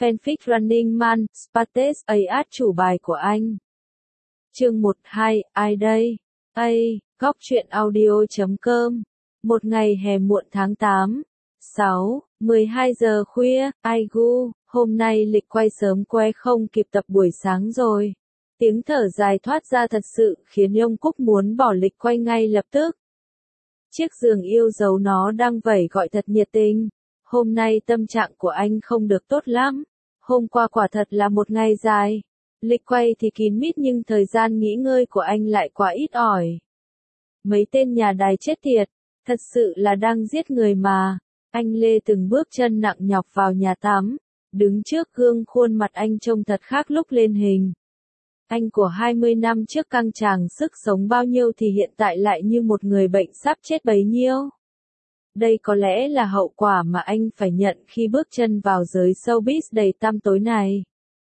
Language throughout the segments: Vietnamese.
Fanfic Running Man, Spartes AS chủ bài của anh. Chương 12, ai đây? Góc truyện audio.com. Một ngày hè muộn tháng 8. 12 giờ khuya, hôm nay lịch quay sớm que không kịp tập buổi sáng rồi. Tiếng thở dài thoát ra thật sự khiến Yong Cúc muốn bỏ lịch quay ngay lập tức. Chiếc giường yêu dấu nó đang vẩy gọi thật nhiệt tình. Hôm nay tâm trạng của anh không được tốt lắm. Hôm qua quả thật là một ngày dài. Lịch quay thì kín mít nhưng thời gian nghỉ ngơi của anh lại quá ít ỏi. Mấy tên nhà đài chết tiệt, thật sự là đang giết người mà. Anh lê từng bước chân nặng nhọc vào nhà tắm, đứng trước gương khuôn mặt anh trông thật khác lúc lên hình. Anh của 20 năm trước căng tràn sức sống bao nhiêu thì hiện tại lại như một người bệnh sắp chết bấy nhiêu. Đây có lẽ là hậu quả mà anh phải nhận khi bước chân vào giới showbiz đầy tăm tối này.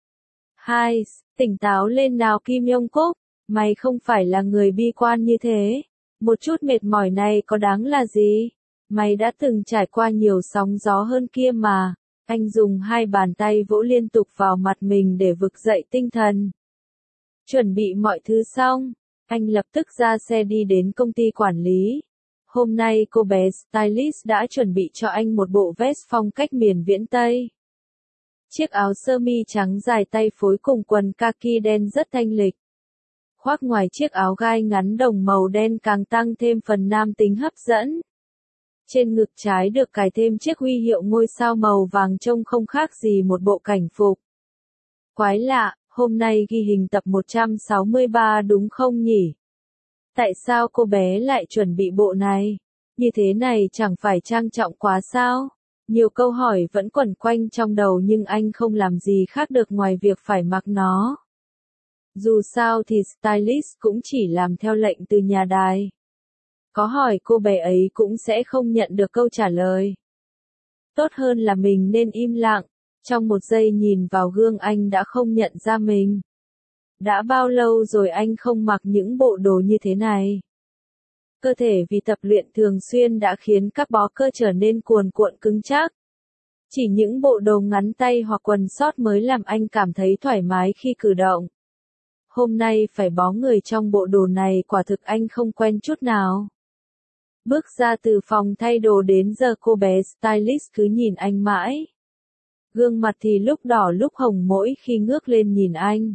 Tỉnh táo lên nào Kim Yong Cúc, mày không phải là người bi quan như thế. Một chút mệt mỏi này có đáng là gì? Mày đã từng trải qua nhiều sóng gió hơn kia mà. Anh dùng hai bàn tay vỗ liên tục vào mặt mình để vực dậy tinh thần. Chuẩn bị mọi thứ xong, anh lập tức ra xe đi đến công ty quản lý. Hôm nay cô bé stylist đã chuẩn bị cho anh một bộ vest phong cách miền viễn Tây. Chiếc áo sơ mi trắng dài tay phối cùng quần kaki đen rất thanh lịch. Khoác ngoài chiếc áo gai ngắn đồng màu đen càng tăng thêm phần nam tính hấp dẫn. Trên ngực trái được cài thêm chiếc huy hiệu ngôi sao màu vàng trông không khác gì một bộ cảnh phục. Quái lạ, hôm nay ghi hình tập 163 đúng không nhỉ? Tại sao cô bé lại chuẩn bị bộ này? Như thế này chẳng phải trang trọng quá sao? Nhiều câu hỏi vẫn quẩn quanh trong đầu nhưng anh không làm gì khác được ngoài việc phải mặc nó. Dù sao thì stylist cũng chỉ làm theo lệnh từ nhà đài. Có hỏi cô bé ấy cũng sẽ không nhận được câu trả lời. Tốt hơn là mình nên im lặng. Trong một giây nhìn vào gương anh đã không nhận ra mình. Đã bao lâu rồi anh không mặc những bộ đồ như thế này? Cơ thể vì tập luyện thường xuyên đã khiến các bó cơ trở nên cuồn cuộn cứng chắc. Chỉ những bộ đồ ngắn tay hoặc quần short mới làm anh cảm thấy thoải mái khi cử động. Hôm nay phải bó người trong bộ đồ này quả thực anh không quen chút nào. Bước ra từ phòng thay đồ đến giờ cô bé stylist cứ nhìn anh mãi. Gương mặt thì lúc đỏ lúc hồng mỗi khi ngước lên nhìn anh.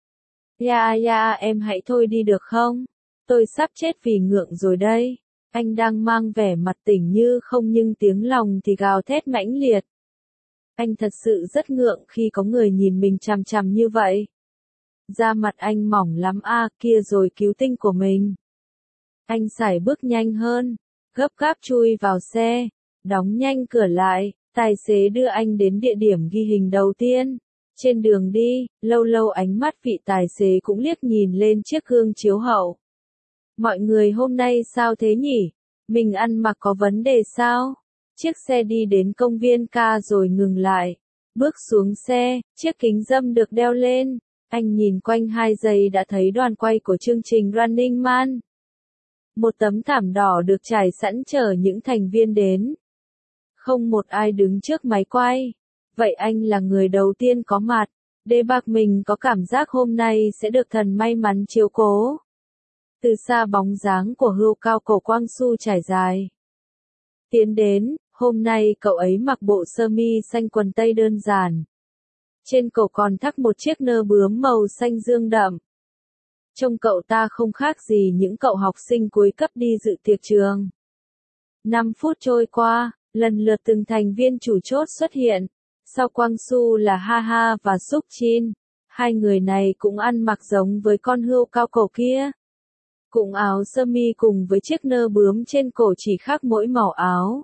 Em hãy thôi đi được không? Tôi sắp chết vì ngượng rồi đây. Anh đang mang vẻ mặt tỉnh như không nhưng tiếng lòng thì gào thét mãnh liệt. Anh thật sự rất ngượng khi có người nhìn mình chằm chằm như vậy. Da mặt anh mỏng lắm kia rồi cứu tinh của mình. Anh sải bước nhanh hơn, gấp gáp chui vào xe, đóng nhanh cửa lại, tài xế đưa anh đến địa điểm ghi hình đầu tiên. Trên đường đi, lâu lâu ánh mắt vị tài xế cũng liếc nhìn lên chiếc gương chiếu hậu. Mọi người hôm nay sao thế nhỉ? Mình ăn mặc có vấn đề sao? Chiếc xe đi đến công viên ca rồi ngừng lại. Bước xuống xe, chiếc kính râm được đeo lên. Anh nhìn quanh 2 giây đã thấy đoàn quay của chương trình Running Man. Một tấm thảm đỏ được trải sẵn chờ những thành viên đến. Không một ai đứng trước máy quay. Vậy anh là người đầu tiên có mặt. Để bạc mình có cảm giác hôm nay sẽ được thần may mắn chiếu cố. Từ xa bóng dáng của hươu cao cổ Quang Su trải dài. Tiến đến, hôm nay cậu ấy mặc bộ sơ mi xanh quần tây đơn giản. Trên cổ còn thắt một chiếc nơ bướm màu xanh dương đậm. Trông cậu ta không khác gì những cậu học sinh cuối cấp đi dự tiệc trường. 5 phút trôi qua, lần lượt từng thành viên chủ chốt xuất hiện. Sau Quang Su là Ha và Suk Jin. Hai người này cũng ăn mặc giống với con hươu cao cổ kia. Cũng áo sơ mi cùng với chiếc nơ bướm trên cổ chỉ khác mỗi màu áo.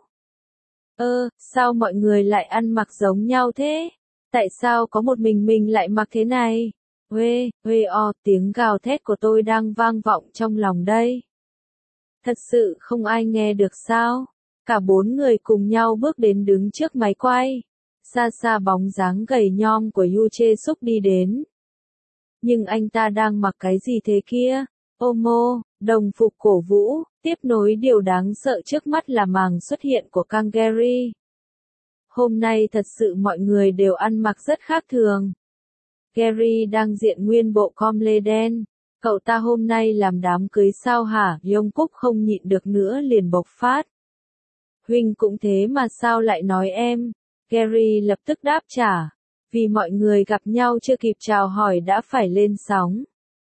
Sao mọi người lại ăn mặc giống nhau thế? Tại sao có một mình lại mặc thế này? Tiếng gào thét của tôi đang vang vọng trong lòng đây. Thật sự không ai nghe được sao? Cả 4 người cùng nhau bước đến đứng trước máy quay. Xa xa bóng dáng gầy nhom của Yoo Jae Suk đi đến. Nhưng anh ta đang mặc cái gì thế kia? Đồng phục cổ vũ, tiếp nối điều đáng sợ trước mắt là màn xuất hiện của Kang Gary. Hôm nay thật sự mọi người đều ăn mặc rất khác thường. Gary đang diện nguyên bộ com lê đen. Cậu ta hôm nay làm đám cưới sao hả? Jungkook không nhịn được nữa liền bộc phát. Huynh cũng thế mà sao lại nói em? Gary lập tức đáp trả. Vì mọi người gặp nhau chưa kịp chào hỏi đã phải lên sóng.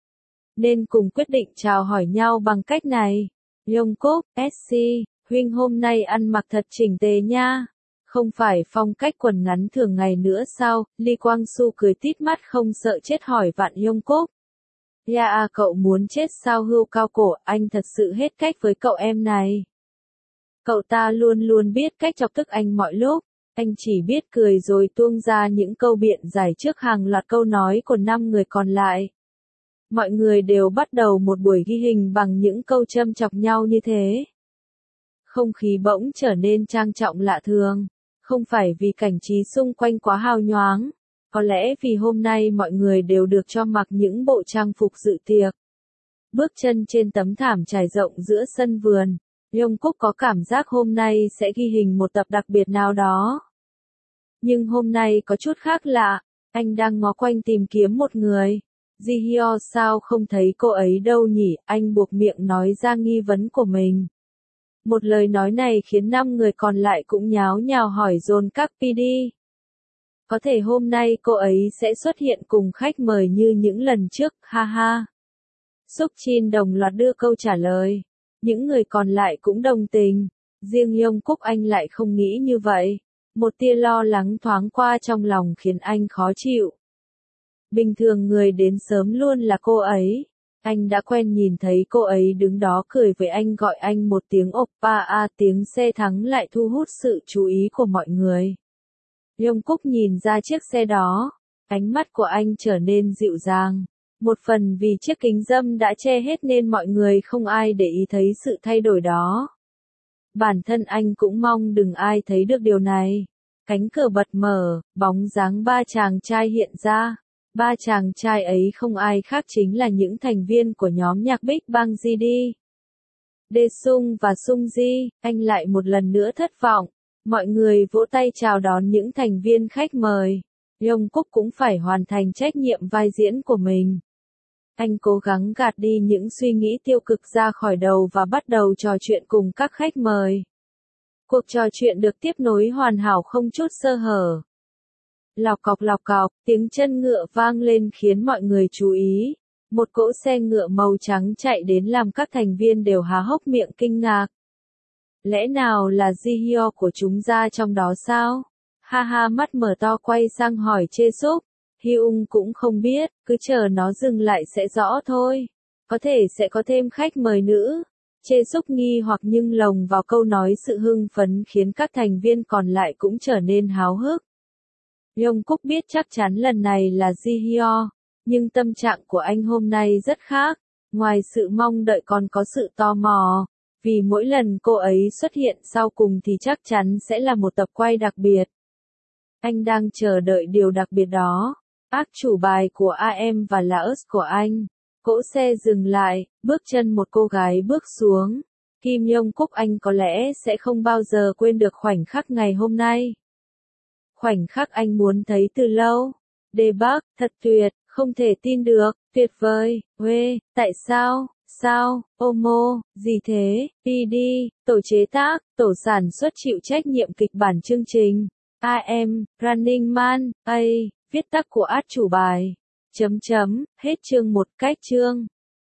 Nên cùng quyết định chào hỏi nhau bằng cách này. Jungkook, SC, huynh hôm nay ăn mặc thật chỉnh tề nha. Không phải phong cách quần ngắn thường ngày nữa sao? Lee Kwang Soo cười tít mắt không sợ chết hỏi vạn Jungkook. Yeah, cậu muốn chết sao Hưu cao cổ, anh thật sự hết cách với cậu em này. Cậu ta luôn luôn biết cách chọc tức anh mọi lúc. Anh chỉ biết cười rồi tuông ra những câu biện giải trước hàng loạt câu nói của 5 người còn lại. Mọi người đều bắt đầu một buổi ghi hình bằng những câu châm chọc nhau như thế. Không khí bỗng trở nên trang trọng lạ thường. Không phải vì cảnh trí xung quanh quá hào nhoáng. Có lẽ vì hôm nay mọi người đều được cho mặc những bộ trang phục dự tiệc. Bước chân trên tấm thảm trải rộng giữa sân vườn. Jungkook có cảm giác hôm nay sẽ ghi hình một tập đặc biệt nào đó. Nhưng hôm nay có chút khác lạ. Anh đang ngó quanh tìm kiếm một người. Jihyo sao không thấy cô ấy đâu nhỉ? Anh buộc miệng nói ra nghi vấn của mình. Một lời nói này khiến 5 người còn lại cũng nháo nhào hỏi dồn các PD. Có thể hôm nay cô ấy sẽ xuất hiện cùng khách mời như những lần trước, ha ha. Suk Jin đồng loạt đưa câu trả lời. Những người còn lại cũng đồng tình. Riêng Jungkook anh lại không nghĩ như vậy. Một tia lo lắng thoáng qua trong lòng khiến anh khó chịu. Bình thường người đến sớm luôn là cô ấy. Anh đã quen nhìn thấy cô ấy đứng đó cười với anh gọi anh một tiếng oppa tiếng xe thắng lại thu hút sự chú ý của mọi người. Jungkook nhìn ra chiếc xe đó. Ánh mắt của anh trở nên dịu dàng. Một phần vì chiếc kính râm đã che hết nên mọi người không ai để ý thấy sự thay đổi đó. Bản thân anh cũng mong đừng ai thấy được điều này. Cánh cửa bật mở, bóng dáng 3 chàng trai hiện ra. 3 chàng trai ấy không ai khác chính là những thành viên của nhóm nhạc Big Bang GD. Daesung và Sungji, anh lại một lần nữa thất vọng. Mọi người vỗ tay chào đón những thành viên khách mời. Jungkook cũng phải hoàn thành trách nhiệm vai diễn của mình. Anh cố gắng gạt đi những suy nghĩ tiêu cực ra khỏi đầu và bắt đầu trò chuyện cùng các khách mời. Cuộc trò chuyện được tiếp nối hoàn hảo không chút sơ hở. Lọc cọc, tiếng chân ngựa vang lên khiến mọi người chú ý. Một cỗ xe ngựa màu trắng chạy đến làm các thành viên đều há hốc miệng kinh ngạc. Lẽ nào là Jihyo của chúng ra trong đó sao? Ha ha mắt mở to quay sang hỏi Chaesuk. Hyung cũng không biết, cứ chờ nó dừng lại sẽ rõ thôi. Có thể sẽ có thêm khách mời nữ. Chaesuk nghi hoặc nhưng lồng vào câu nói sự hưng phấn khiến các thành viên còn lại cũng trở nên háo hức. Jungkook biết chắc chắn lần này là Jihyo, nhưng tâm trạng của anh hôm nay rất khác. Ngoài sự mong đợi còn có sự tò mò. Vì mỗi lần cô ấy xuất hiện sau cùng thì chắc chắn sẽ là một tập quay đặc biệt. Anh đang chờ đợi điều đặc biệt đó. Ác chủ bài của AM và Laos của anh. Cỗ xe dừng lại, bước chân một cô gái bước xuống. Kim Jungkook anh có lẽ sẽ không bao giờ quên được khoảnh khắc ngày hôm nay. Khoảnh khắc anh muốn thấy từ lâu. Daebak, thật tuyệt, không thể tin được, tuyệt vời, tại sao, Omo, gì thế, PD, tổ chế tác, tổ sản xuất chịu trách nhiệm kịch bản chương trình, AM, Running Man, viết tắt của át chủ bài, hết chương 1 cách chương.